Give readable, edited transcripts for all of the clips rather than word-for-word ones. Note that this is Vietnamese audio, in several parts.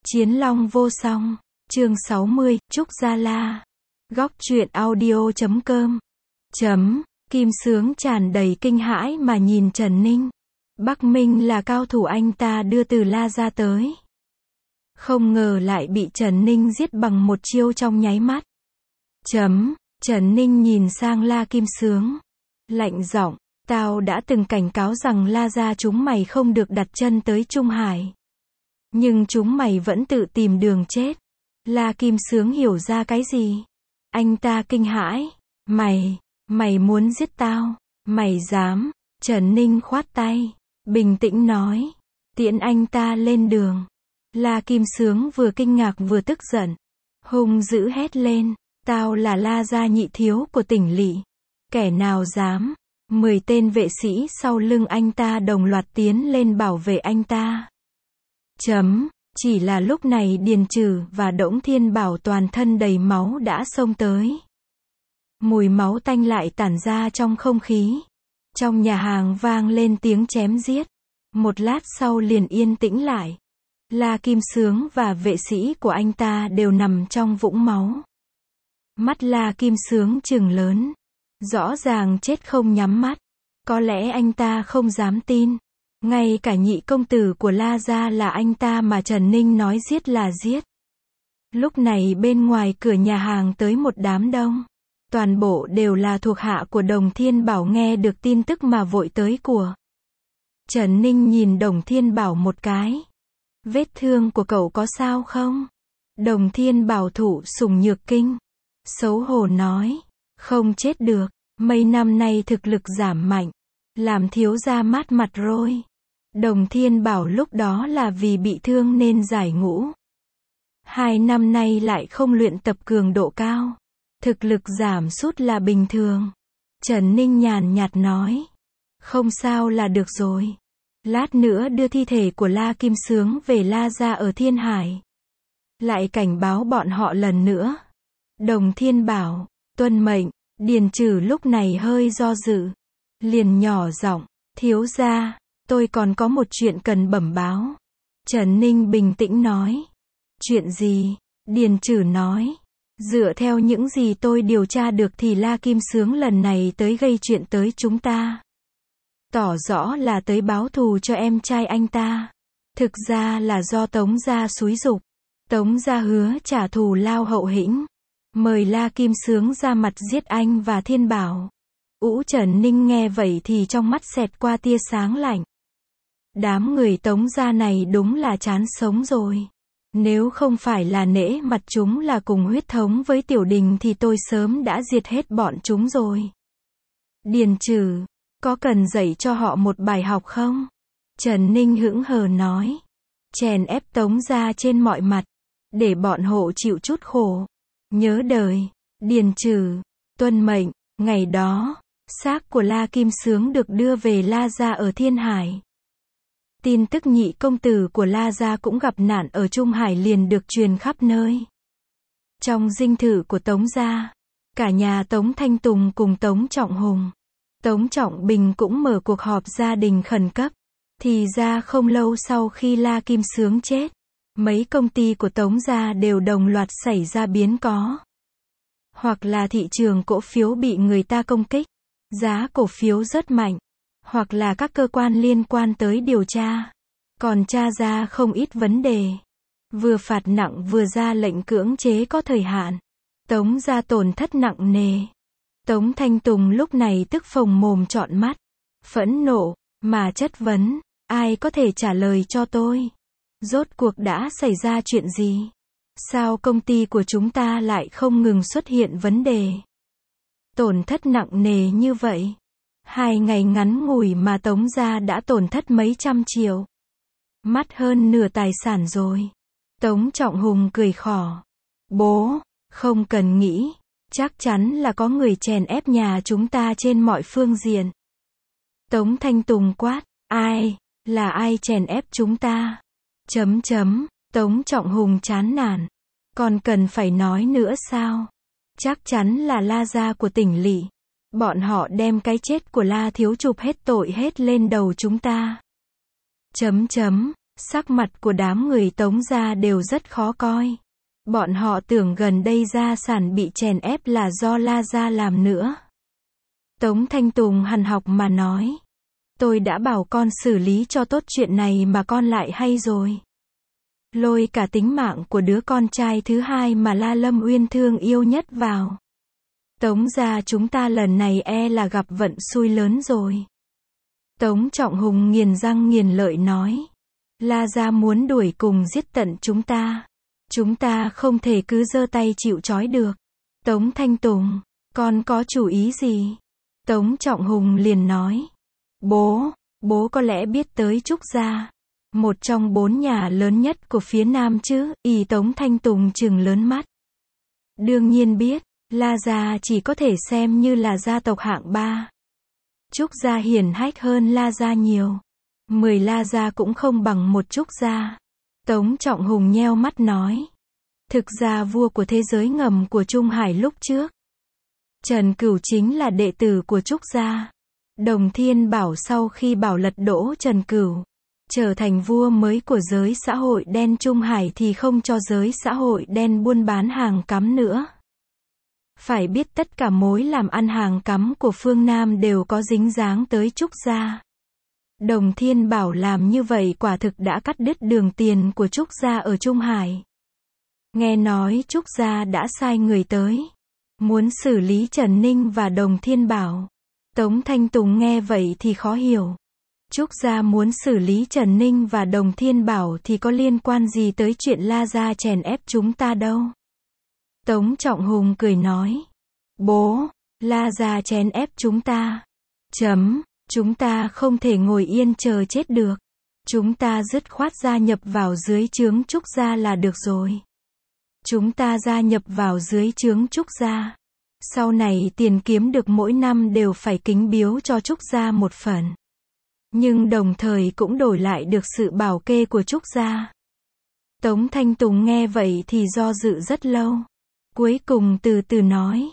Chiến Long vô song, chương 60, Trúc Gia La. Góc truyện audio.com. Kim Sướng tràn đầy kinh hãi mà nhìn Trần Ninh. Bắc Minh là cao thủ anh ta đưa từ La Gia tới. Không ngờ lại bị Trần Ninh giết bằng một chiêu trong nháy mắt. Trần Ninh nhìn sang La Kim Sướng. Lạnh giọng, tao đã từng cảnh cáo rằng La Gia chúng mày không được đặt chân tới Trung Hải. Nhưng chúng mày vẫn tự tìm đường chết. La Kim Sướng hiểu ra cái gì? Anh ta kinh hãi. Mày muốn giết tao? Mày dám? Trần Ninh khoát tay, bình tĩnh nói. Tiễn anh ta lên đường. La Kim Sướng vừa kinh ngạc vừa tức giận. Hung dữ hét lên. Tao là La Gia nhị thiếu của tỉnh lỵ. Kẻ nào dám? 10 tên vệ sĩ sau lưng anh ta đồng loạt tiến lên bảo vệ anh ta. Chỉ là lúc này Điền Trừ và Đổng Thiên Bảo toàn thân đầy máu đã xông tới. Mùi máu tanh lại tản ra trong không khí. Trong nhà hàng vang lên tiếng chém giết. Một lát sau liền yên tĩnh lại. La Kim Sướng và vệ sĩ của anh ta đều nằm trong vũng máu. Mắt La Kim Sướng trừng lớn. Rõ ràng chết không nhắm mắt. Có lẽ anh ta không dám tin. Ngay cả nhị công tử của La Gia là anh ta mà Trần Ninh nói giết là giết. Lúc này bên ngoài cửa nhà hàng tới một đám đông. Toàn bộ đều là thuộc hạ của Đồng Thiên Bảo nghe được tin tức mà vội tới của. Trần Ninh nhìn Đồng Thiên Bảo một cái. Vết thương của cậu có sao không? Đồng Thiên Bảo thụ sủng nhược kinh. Xấu hổ nói. Không chết được. Mấy năm nay thực lực giảm mạnh. Làm thiếu gia mát mặt rồi. Đồng Thiên Bảo lúc đó là vì bị thương nên giải ngũ. 2 năm nay lại không luyện tập cường độ cao. Thực lực giảm sút là bình thường. Trần Ninh nhàn nhạt nói. Không sao là được rồi. Lát nữa đưa thi thể của La Kim Sướng về La Gia ở Thiên Hải. Lại cảnh báo bọn họ lần nữa. Đồng Thiên Bảo, tuân mệnh. Điền Trừ lúc này hơi do dự. Liền nhỏ giọng, thiếu gia, tôi còn có một chuyện cần bẩm báo. Trần Ninh bình tĩnh nói. Chuyện gì? Điền Trừ nói. Dựa theo những gì tôi điều tra được thì La Kim Sướng lần này tới gây chuyện tới chúng ta. Tỏ rõ là tới báo thù cho em trai anh ta. Thực ra là do Tống Gia xúi giục. Tống Gia hứa trả thù lao hậu hĩnh. Mời La Kim Sướng ra mặt giết anh và Thiên Bảo. Trần Ninh nghe vậy thì trong mắt xẹt qua tia sáng lạnh. Đám người Tống Gia này đúng là chán sống rồi. Nếu không phải là nể mặt chúng là cùng huyết thống với Tiểu Đình thì tôi sớm đã diệt hết bọn chúng rồi. Điền Trừ, có cần dạy cho họ một bài học không? Trần Ninh hững hờ nói. Chèn ép Tống Gia trên mọi mặt. Để bọn hộ chịu chút khổ. Nhớ đời. Điền Trừ, tuân mệnh. Ngày đó, xác của La Kim Sướng được đưa về La Gia ở Thiên Hải. Tin tức nhị công tử của La Gia cũng gặp nạn ở Trung Hải liền được truyền khắp nơi. Trong dinh thự của Tống Gia, cả nhà Tống Thanh Tùng cùng Tống Trọng Hùng, Tống Trọng Bình cũng mở cuộc họp gia đình khẩn cấp. Thì ra không lâu sau khi La Kim Sướng chết, mấy công ty của Tống Gia đều đồng loạt xảy ra biến cố. Hoặc là thị trường cổ phiếu bị người ta công kích, giá cổ phiếu rất mạnh. Hoặc là các cơ quan liên quan tới điều tra. Còn tra ra không ít vấn đề. Vừa phạt nặng vừa ra lệnh cưỡng chế có thời hạn. Tống Gia tổn thất nặng nề. Tống Thanh Tùng lúc này tức phồng mồm trọn mắt. Phẫn nộ, mà chất vấn. Ai có thể trả lời cho tôi? Rốt cuộc đã xảy ra chuyện gì? Sao công ty của chúng ta lại không ngừng xuất hiện vấn đề? Tổn thất nặng nề như vậy. 2 ngày ngắn ngủi mà Tống Gia đã tổn thất mấy trăm triệu. Mất hơn nửa tài sản rồi. Tống Trọng Hùng cười khỏ. Bố, không cần nghĩ. Chắc chắn là có người chèn ép nhà chúng ta trên mọi phương diện. Tống Thanh Tùng quát. Ai? Là ai chèn ép chúng ta? Tống Trọng Hùng chán nản. Còn cần phải nói nữa sao? Chắc chắn là La Gia của tỉnh lỵ. Bọn họ đem cái chết của La thiếu chụp hết tội hết lên đầu chúng ta. Sắc mặt của đám người Tống gia đều rất khó coi. Bọn họ tưởng gần đây gia sản bị chèn ép là do La gia làm nữa. Tống Thanh Tùng hằn học mà nói. Tôi đã bảo con xử lý cho tốt chuyện này mà con lại hay rồi. Lôi cả tính mạng của đứa con trai thứ hai mà La Lâm Uyên thương yêu nhất vào. Tống gia chúng ta lần này là gặp vận xui lớn rồi. Tống Trọng Hùng nghiền răng nghiền lợi nói. La gia muốn đuổi cùng giết tận chúng ta. Chúng ta không thể cứ giơ tay chịu trói được. Tống Thanh Tùng, con có chủ ý gì? Tống Trọng Hùng liền nói. Bố có lẽ biết tới Trúc gia. Một trong 4 nhà lớn nhất của phía Nam chứ, Tống Thanh Tùng trừng lớn mắt. Đương nhiên biết, La gia chỉ có thể xem như là gia tộc hạng 3. Trúc gia hiển hách hơn La gia nhiều. 10 La gia cũng không bằng một Trúc gia. Tống Trọng Hùng nheo mắt nói. Thực ra vua của thế giới ngầm của Trung Hải lúc trước. Trần Cửu chính là đệ tử của Trúc gia. Đồng Thiên Bảo sau khi bảo lật đổ Trần Cửu, trở thành vua mới của giới xã hội đen Trung Hải thì không cho giới xã hội đen buôn bán hàng cấm nữa. Phải biết tất cả mối làm ăn hàng cấm của phương Nam đều có dính dáng tới Trúc gia. Đồng Thiên Bảo làm như vậy quả thực đã cắt đứt đường tiền của Trúc gia ở Trung Hải. Nghe nói Trúc gia đã sai người tới, muốn xử lý Trần Ninh và Đồng Thiên Bảo. Tống Thanh Tùng nghe vậy thì khó hiểu. Trúc gia muốn xử lý Trần Ninh và Đồng Thiên Bảo thì có liên quan gì tới chuyện La gia chèn ép chúng ta đâu. Tống Trọng Hùng cười nói. Bố, La gia chèn ép chúng ta. Chúng ta không thể ngồi yên chờ chết được. Chúng ta dứt khoát gia nhập vào dưới trướng Trúc gia là được rồi. Chúng ta gia nhập vào dưới trướng Trúc gia. Sau này tiền kiếm được mỗi năm đều phải kính biếu cho Trúc gia một phần. Nhưng đồng thời cũng đổi lại được sự bảo kê của Trúc gia. Tống Thanh Tùng nghe vậy thì do dự rất lâu. Cuối cùng từ từ nói.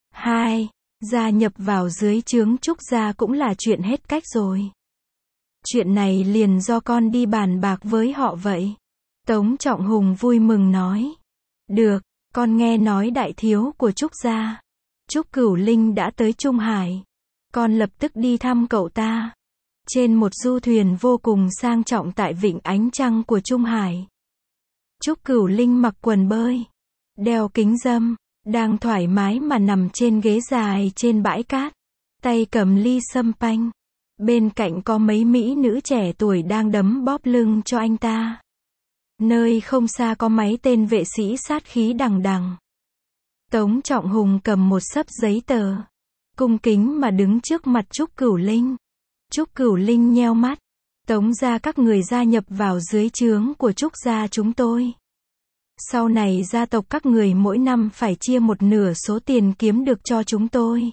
Gia nhập vào dưới trướng Trúc gia cũng là chuyện hết cách rồi. Chuyện này liền do con đi bàn bạc với họ vậy. Tống Trọng Hùng vui mừng nói. Được, con nghe nói đại thiếu của Trúc gia, Trúc Cửu Linh đã tới Trung Hải. Con lập tức đi thăm cậu ta. Trên một du thuyền vô cùng sang trọng tại vịnh Ánh Trăng của Trung Hải. Trúc Cửu Linh mặc quần bơi, đeo kính râm, đang thoải mái mà nằm trên ghế dài trên bãi cát, tay cầm ly sâm panh. Bên cạnh có mấy mỹ nữ trẻ tuổi đang đấm bóp lưng cho anh ta. Nơi không xa có mấy tên vệ sĩ sát khí đằng đằng. Tống Trọng Hùng cầm một xấp giấy tờ, cung kính mà đứng trước mặt Trúc Cửu Linh. Trúc Cửu Linh nheo mắt. Tống gia các người gia nhập vào dưới trướng của Trúc gia chúng tôi. Sau này gia tộc các người mỗi năm phải chia một nửa số tiền kiếm được cho chúng tôi.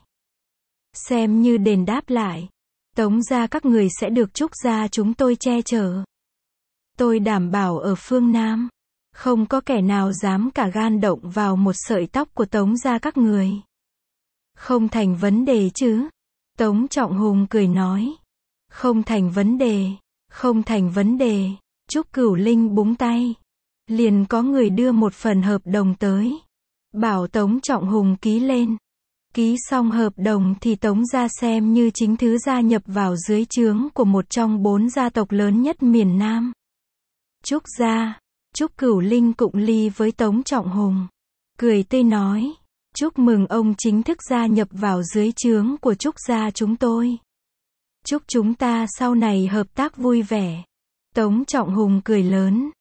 Xem như đền đáp lại. Tống gia các người sẽ được Trúc gia chúng tôi che chở. Tôi đảm bảo ở phương Nam, không có kẻ nào dám cả gan động vào một sợi tóc của Tống gia các người. Không thành vấn đề chứ? Tống Trọng Hùng cười nói. Không thành vấn đề, không thành vấn đề. Trúc Cửu Linh búng tay. Liền có người đưa một phần hợp đồng tới. Bảo Tống Trọng Hùng ký lên. Ký xong hợp đồng thì Tống gia xem như chính thứ gia nhập vào dưới trướng của một trong 4 gia tộc lớn nhất miền Nam. Trúc gia. Trúc Cửu Linh cụng ly với Tống Trọng Hùng. Cười tươi nói. Chúc mừng ông chính thức gia nhập vào dưới trướng của Trúc gia chúng tôi. Chúc chúng ta sau này hợp tác vui vẻ. Tống Trọng Hùng cười lớn.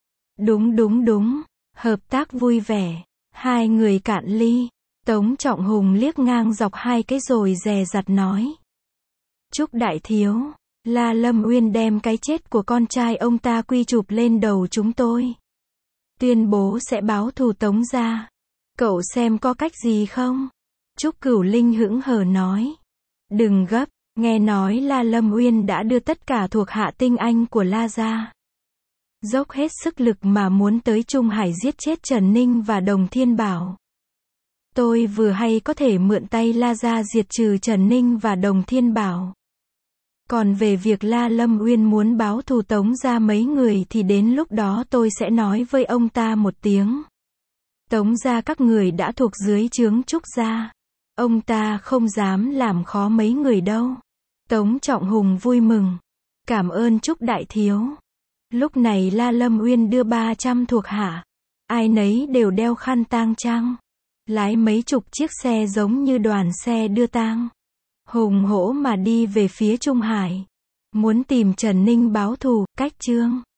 Đúng, hợp tác vui vẻ. Hai người cạn ly. Tống Trọng Hùng liếc ngang dọc hai cái rồi dè dặt nói. Trúc đại thiếu, La Lâm Uyên đem cái chết của con trai ông ta quy chụp lên đầu chúng tôi. Tuyên bố sẽ báo thù Tống gia. Cậu xem có cách gì không? Trúc Cửu Linh hững hờ nói. Đừng gấp, nghe nói La Lâm Uyên đã đưa tất cả thuộc hạ tinh anh của La gia. Dốc hết sức lực mà muốn tới Trung Hải giết chết Trần Ninh và Đồng Thiên Bảo. Tôi vừa hay có thể mượn tay La gia diệt trừ Trần Ninh và Đồng Thiên Bảo. Còn về việc La Lâm Uyên muốn báo thù Tống gia mấy người thì đến lúc đó tôi sẽ nói với ông ta một tiếng. Tống gia các người đã thuộc dưới trướng Trúc gia. Ông ta không dám làm khó mấy người đâu. Tống Trọng Hùng vui mừng. Cảm ơn Trúc đại thiếu. Lúc này La Lâm Uyên đưa 300 thuộc hạ. Ai nấy đều đeo khăn tang trang. Lái mấy chục chiếc xe giống như đoàn xe đưa tang. Hùng hổ mà đi về phía Trung Hải. Muốn tìm Trần Ninh báo thù, cách Trương